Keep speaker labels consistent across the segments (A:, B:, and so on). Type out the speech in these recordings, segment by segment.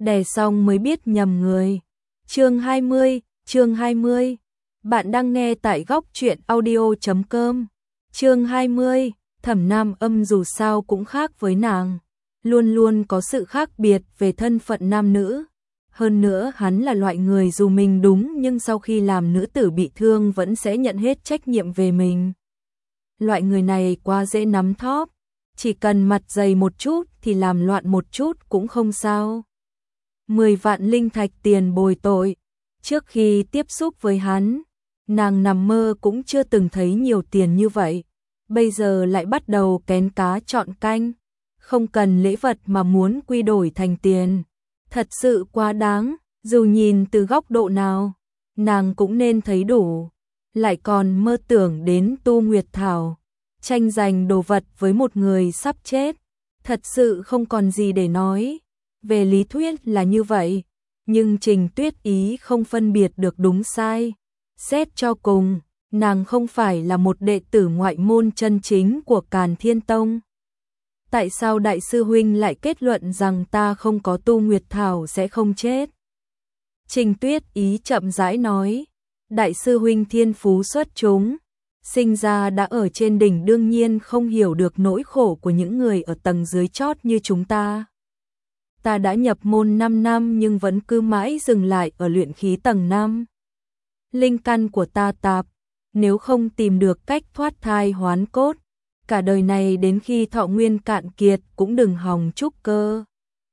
A: đè xong mới biết nhầm người. Chương 20. Bạn đang nghe tại góc truyện audio.com. Chương 20. Thẩm Nam Âm dù sao cũng khác với nàng, luôn luôn có sự khác biệt về thân phận nam nữ. Hơn nữa hắn là loại người dù mình đúng nhưng sau khi làm nữ tử bị thương vẫn sẽ nhận hết trách nhiệm về mình. Loại người này quá dễ nắm thóp, chỉ cần mặt dày một chút thì làm loạn một chút cũng không sao. 10 vạn linh thạch tiền bồi tội. Trước khi tiếp xúc với hắn, nàng nằm mơ cũng chưa từng thấy nhiều tiền như vậy. Bây giờ lại bắt đầu kén cá chọn canh, không cần lễ vật mà muốn quy đổi thành tiền. Thật sự quá đáng, dù nhìn từ góc độ nào, nàng cũng nên thấy đủ. Lại còn mơ tưởng đến Tu Nguyệt Thảo, tranh giành đồ vật với một người sắp chết. Thật sự không còn gì để nói. Về lý thuyết là như vậy, nhưng Trình Tuyết Ý không phân biệt được đúng sai. Xét cho cùng, nàng không phải là một đệ tử ngoại môn chân chính của Càn Thiên Tông. Tại sao đại sư huynh lại kết luận rằng ta không có Tu Nguyệt Thảo sẽ không chết? Trình Tuyết Ý chậm rãi nói, đại sư huynh thiên phú xuất chúng, sinh ra đã ở trên đỉnh đương nhiên không hiểu được nỗi khổ của những người ở tầng dưới chót như chúng ta. Ta đã nhập môn 5 năm nhưng vẫn cứ mãi dừng lại ở luyện khí tầng 5. Linh căn của ta tạp, nếu không tìm được cách thoát thai hoán cốt, cả đời này đến khi thọ nguyên cạn kiệt cũng đừng hòng trúc cơ.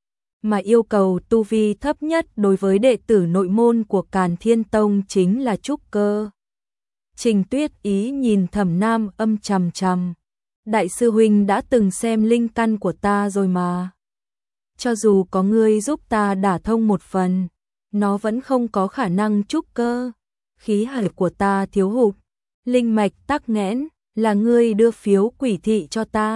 A: Mà yêu cầu tu vi thấp nhất đối với đệ tử nội môn của Càn Thiên Tông chính là trúc cơ. Trình Tuyết Ý nhìn Thẩm Nam Âm chằm chằm. Đại sư huynh đã từng xem linh căn của ta rồi mà. Cho dù có ngươi giúp ta đả thông một phần, nó vẫn không có khả năng trúc cơ. Khí hải của ta thiếu hụt, linh mạch tắc nghẽn, là ngươi đưa phiếu quỷ thị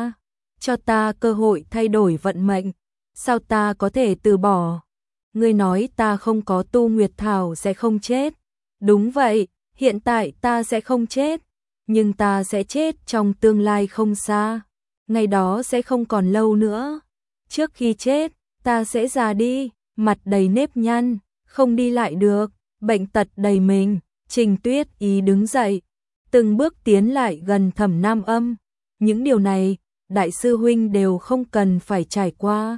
A: cho ta cơ hội thay đổi vận mệnh. Sao ta có thể từ bỏ? Ngươi nói ta không có Tu Nguyệt Thảo sẽ không chết. Đúng vậy, hiện tại ta sẽ không chết, nhưng ta sẽ chết trong tương lai không xa. Ngày đó sẽ không còn lâu nữa. Trước khi chết, ta sẽ già đi, mặt đầy nếp nhăn, không đi lại được, bệnh tật đầy mình. Trình Tuyết Ý đứng dậy, từng bước tiến lại gần Thẩm Nam Âm. Những điều này, đại sư huynh đều không cần phải trải qua.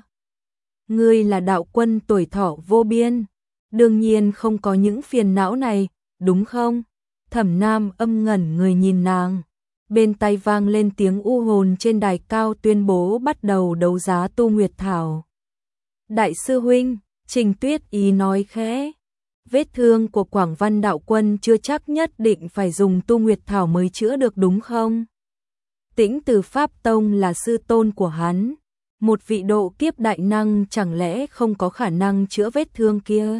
A: Ngươi là đạo quân tuổi thọ vô biên, đương nhiên không có những phiền não này, đúng không? Thẩm Nam Âm ngẩn người nhìn nàng. Bên tai vang lên tiếng u hồn trên đài cao tuyên bố bắt đầu đấu giá Tu Nguyệt Thảo. Đại sư huynh, Trình Tuyết Ý nói khẽ. Vết thương của Quảng Văn đạo quân chưa chắc nhất định phải dùng Tu Nguyệt Thảo mới chữa được đúng không? Tĩnh Từ Pháp Tông là sư tôn của hắn. Một vị độ kiếp đại năng chẳng lẽ không có khả năng chữa vết thương kia?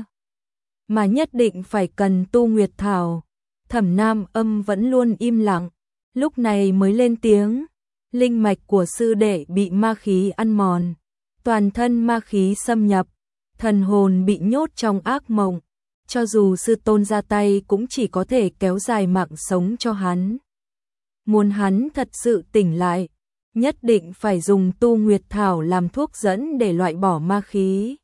A: Mà nhất định phải cần Tu Nguyệt Thảo. Thẩm Nam Âm vẫn luôn im lặng, lúc này mới lên tiếng. Linh mạch của sư đệ bị ma khí ăn mòn, toàn thân ma khí xâm nhập, thần hồn bị nhốt trong ác mộng. Cho dù sư tôn ra tay cũng chỉ có thể kéo dài mạng sống cho hắn. Muốn hắn thật sự tỉnh lại, nhất định phải dùng Tu Nguyệt Thảo làm thuốc dẫn để loại bỏ ma khí,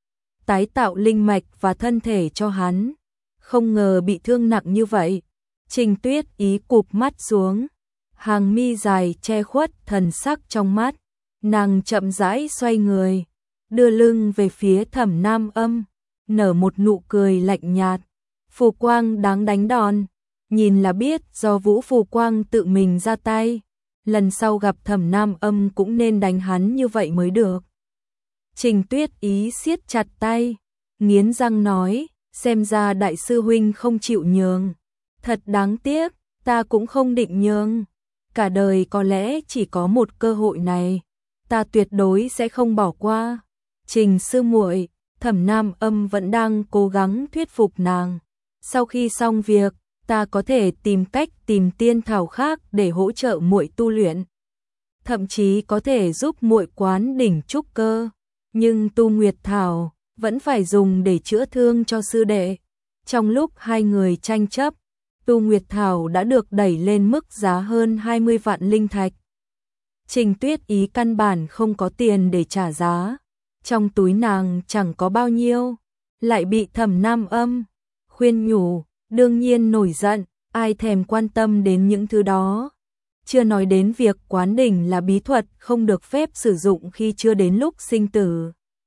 A: tái tạo linh mạch và thân thể cho hắn. Không ngờ bị thương nặng như vậy. Trình Tuyết Ý cụp mắt xuống, hàng mi dài che khuất thần sắc trong mắt. Nàng chậm rãi xoay người, đưa lưng về phía Thẩm Nam Âm, nở một nụ cười lạnh nhạt. Phù Quang đáng đánh đòn, nhìn là biết do Vũ Phù Quang tự mình ra tay. Lần sau gặp Thẩm Nam Âm cũng nên đánh hắn như vậy mới được. Trình Tuyết Ý siết chặt tay, nghiến răng nói, xem ra đại sư huynh không chịu nhường. Thật đáng tiếc, ta cũng không định nhường. Cả đời có lẽ chỉ có một cơ hội này, ta tuyệt đối sẽ không bỏ qua. Trình sư muội, Thẩm Nam Âm vẫn đang cố gắng thuyết phục nàng. Sau khi xong việc, ta có thể tìm cách tìm tiên thảo khác để hỗ trợ muội tu luyện. Thậm chí có thể giúp muội quán đỉnh trúc cơ. Nhưng Tu Nguyệt Thảo vẫn phải dùng để chữa thương cho sư đệ. Trong lúc hai người tranh chấp, Tu Nguyệt Thảo đã được đẩy lên mức giá hơn 20 vạn linh thạch. Trình Tuyết Ý căn bản không có tiền để trả giá, trong túi nàng chẳng có bao nhiêu, lại bị Thẩm Nam Âm khuyên nhủ, đương nhiên nổi giận, ai thèm quan tâm đến những thứ đó. Chưa nói đến việc quán đỉnh là bí thuật không được phép sử dụng khi chưa đến lúc sinh tử.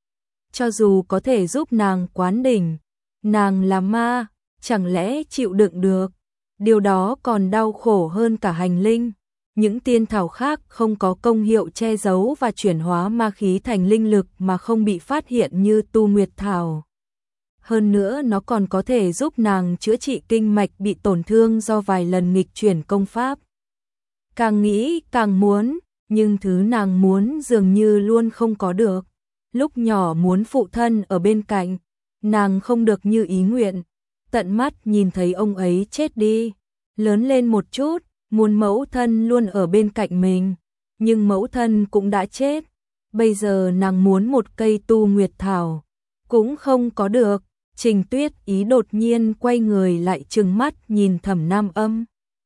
A: Cho dù có thể giúp nàng quán đỉnh, nàng là ma, chẳng lẽ chịu đựng được? Điều đó còn đau khổ hơn cả hành linh. Những tiên thảo khác không có công hiệu che giấu và chuyển hóa ma khí thành linh lực mà không bị phát hiện như tu nguyệt thảo. Hơn nữa nó còn có thể giúp nàng chữa trị kinh mạch bị tổn thương do vài lần nghịch chuyển công pháp. Càng nghĩ càng muốn, nhưng thứ nàng muốn dường như luôn không có được. Lúc nhỏ muốn phụ thân ở bên cạnh, nàng không được như ý nguyện. Tận mắt nhìn thấy ông ấy chết đi. Lớn lên một chút, muốn mẫu thân luôn ở bên cạnh mình. Nhưng mẫu thân cũng đã chết. Bây giờ nàng muốn một cây tu nguyệt thảo. Cũng không có được. Trình Tuyết Ý đột nhiên quay người lại trừng mắt nhìn Thẩm Nam Âm.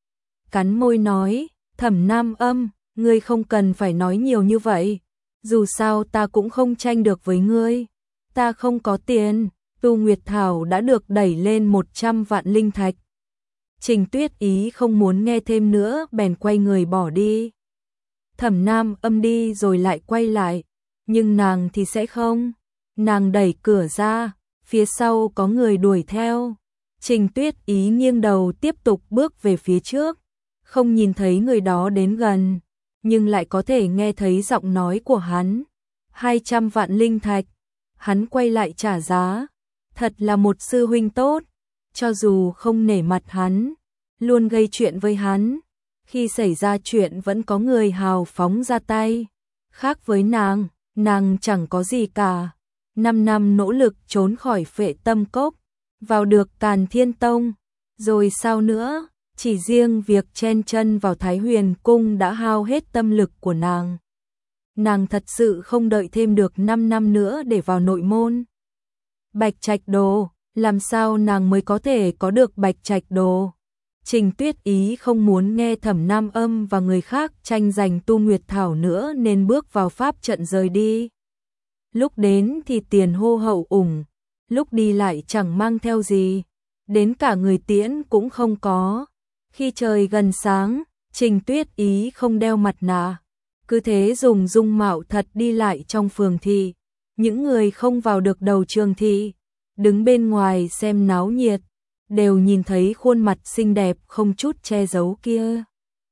A: Cắn môi nói, Thẩm Nam Âm, ngươi không cần phải nói nhiều như vậy. Dù sao ta cũng không tranh được với ngươi. Ta không có tiền, tu nguyệt thảo đã được đẩy lên 100 vạn linh thạch. Trình Tuyết Ý không muốn nghe thêm nữa bèn quay người bỏ đi. Thẩm Nam Âm đi rồi lại quay lại, nhưng nàng thì sẽ không. Nàng đẩy cửa ra, phía sau có người đuổi theo. Trình Tuyết Ý nghiêng đầu tiếp tục bước về phía trước, không nhìn thấy người đó đến gần, nhưng lại có thể nghe thấy giọng nói của hắn. 200 vạn linh thạch, hắn quay lại trả giá. Thật là một sư huynh tốt, cho dù không nể mặt hắn, luôn gây chuyện với hắn. Khi xảy ra chuyện vẫn có người hào phóng ra tay. Khác với nàng chẳng có gì cả. 5 năm nỗ lực trốn khỏi Phệ Tâm Cốc, vào được Càn Thiên Tông, rồi sao nữa, chỉ riêng việc chen chân vào Thái Huyền Cung đã hao hết tâm lực của nàng. Nàng thật sự không đợi thêm được 5 năm nữa để vào nội môn. Bạch Trạch Đồ, làm sao nàng mới có thể có được Bạch Trạch Đồ? Trình Tuyết Ý không muốn nghe Thẩm Nam Âm và người khác tranh giành tu nguyệt thảo nữa nên bước vào pháp trận rời đi. Lúc đến thì tiền hô hậu ủng, lúc đi lại chẳng mang theo gì, đến cả người tiễn cũng không có. Khi trời gần sáng, Trình Tuyết Ý không đeo mặt nạ, cứ thế dùng dung mạo thật đi lại trong phường thị. Những người không vào được đầu trường thị, đứng bên ngoài xem náo nhiệt, đều nhìn thấy khuôn mặt xinh đẹp không chút che giấu kia.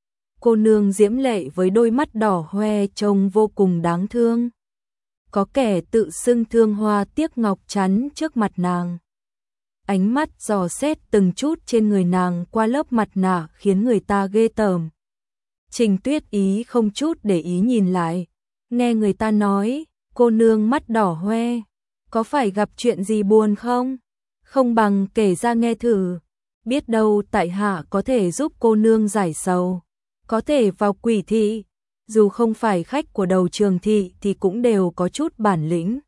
A: Cô nương diễm lệ với đôi mắt đỏ hoe trông vô cùng đáng thương. Có kẻ tự xưng Thương Hoa Tiếc Ngọc chắn trước mặt nàng. Ánh mắt dò xét từng chút trên người nàng qua lớp mặt nạ khiến người ta ghê tởm. Trình Tuyết Ý không chút để ý nhìn lại, nghe người ta nói, cô nương mắt đỏ hoe, có phải gặp chuyện gì buồn không? Không bằng kể ra nghe thử, biết đâu tại hạ có thể giúp cô nương giải sầu, có thể vào quỷ thị, dù không phải khách của đầu trường thị thì cũng đều có chút bản lĩnh.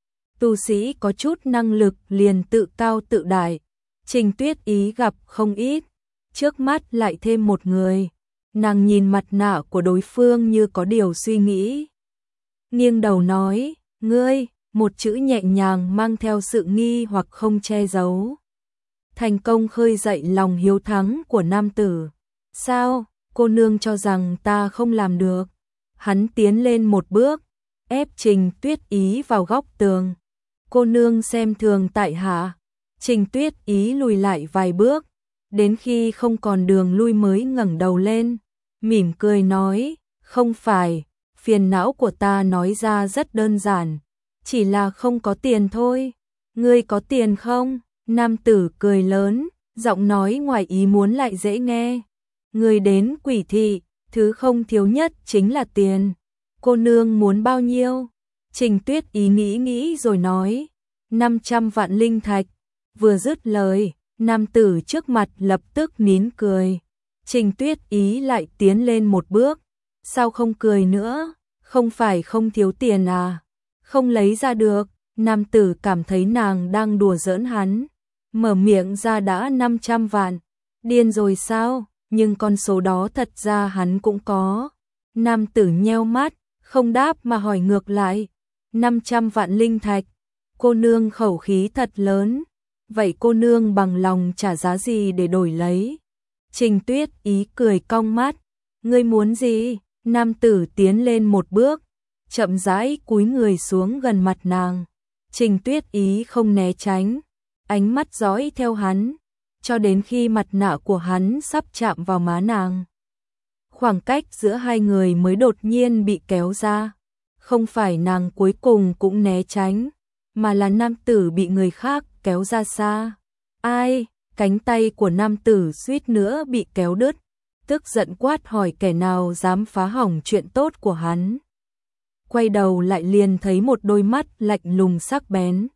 A: Tu sĩ có chút năng lực liền tự cao tự đại, Trình Tuyết Ý gặp không ít, trước mắt lại thêm một người. Nàng nhìn mặt nạ của đối phương như có điều suy nghĩ. Nghiêng đầu nói, ngươi, một chữ nhẹ nhàng mang theo sự nghi hoặc không che giấu. Thành công khơi dậy lòng hiếu thắng của nam tử. Sao, cô nương cho rằng ta không làm được? Hắn tiến lên một bước, ép Trình Tuyết Ý vào góc tường. Cô nương xem thường tại hạ. Trình Tuyết Ý lùi lại vài bước, đến khi không còn đường lui mới ngẩng đầu lên, mỉm cười nói, không phải, phiền não của ta nói ra rất đơn giản, chỉ là không có tiền thôi. Ngươi có tiền không? Nam tử cười lớn, giọng nói ngoài ý muốn lại dễ nghe. Ngươi đến quỷ thị, thứ không thiếu nhất chính là tiền. Cô nương muốn bao nhiêu? Trình Tuyết Ý nghĩ rồi nói, 500 vạn linh thạch. Vừa dứt lời, nam tử trước mặt lập tức nín cười. Trình Tuyết Ý lại tiến lên một bước. Sao không cười nữa? Không phải không thiếu tiền à? Không lấy ra được. Nam tử cảm thấy nàng đang đùa giỡn hắn. Mở miệng ra đã 500 vạn. Điên rồi sao? Nhưng con số đó thật ra hắn cũng có. Nam tử nheo mắt, không đáp mà hỏi ngược lại. 500 vạn linh thạch. Cô nương khẩu khí thật lớn. Vậy cô nương bằng lòng trả giá gì để đổi lấy? Trình Tuyết Ý cười cong mắt. Ngươi muốn gì? Nam tử tiến lên một bước, chậm rãi cúi người xuống gần mặt nàng. Trình Tuyết Ý không né tránh, ánh mắt dõi theo hắn, cho đến khi mặt nạ của hắn sắp chạm vào má nàng. Khoảng cách giữa hai người mới đột nhiên bị kéo ra. Không phải nàng cuối cùng cũng né tránh, mà là nam tử bị người khác kéo ra xa. Ai? Cánh tay của nam tử suýt nữa bị kéo đứt, tức giận quát hỏi kẻ nào dám phá hỏng chuyện tốt của hắn. Quay đầu lại liền thấy một đôi mắt lạnh lùng sắc bén.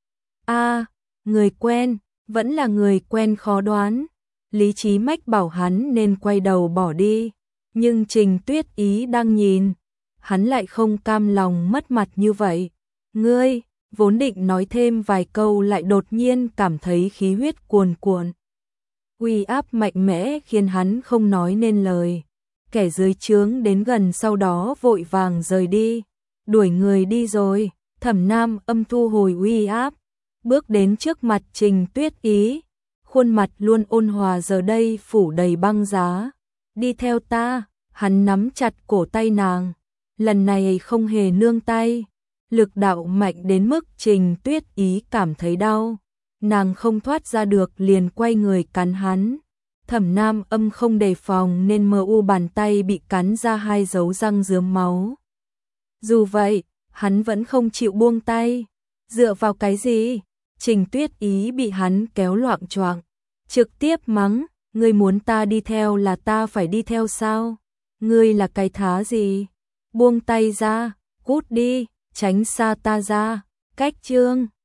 A: Người quen, vẫn là người quen khó đoán. Lý trí mách bảo hắn nên quay đầu bỏ đi, nhưng Trình Tuyết Ý đang nhìn, hắn lại không cam lòng mất mặt như vậy. Ngươi, vốn định nói thêm vài câu lại đột nhiên cảm thấy khí huyết cuồn cuộn. Uy áp mạnh mẽ khiến hắn không nói nên lời. Kẻ dưới trướng đến gần sau đó vội vàng rời đi, đuổi người đi rồi. Thẩm Nam Âm thu hồi uy áp, bước đến trước mặt Trình Tuyết Ý, khuôn mặt luôn ôn hòa giờ đây phủ đầy băng giá. Đi theo ta. Hắn nắm chặt cổ tay nàng, lần này không hề nương tay, lực đạo mạnh đến mức Trình Tuyết Ý cảm thấy đau. Nàng không thoát ra được liền quay người cắn hắn. Thẩm Nam Âm không đề phòng nên mờ u bàn tay bị cắn ra 2 dấu răng rớm máu. Dù vậy, hắn vẫn không chịu buông tay. Dựa vào cái gì? Trình Tuyết Ý bị hắn kéo loạng choạng, trực tiếp mắng, ngươi muốn ta đi theo là ta phải đi theo sao? Ngươi là cái thá gì? Buông tay ra, cút đi, tránh xa ta ra. Cách chương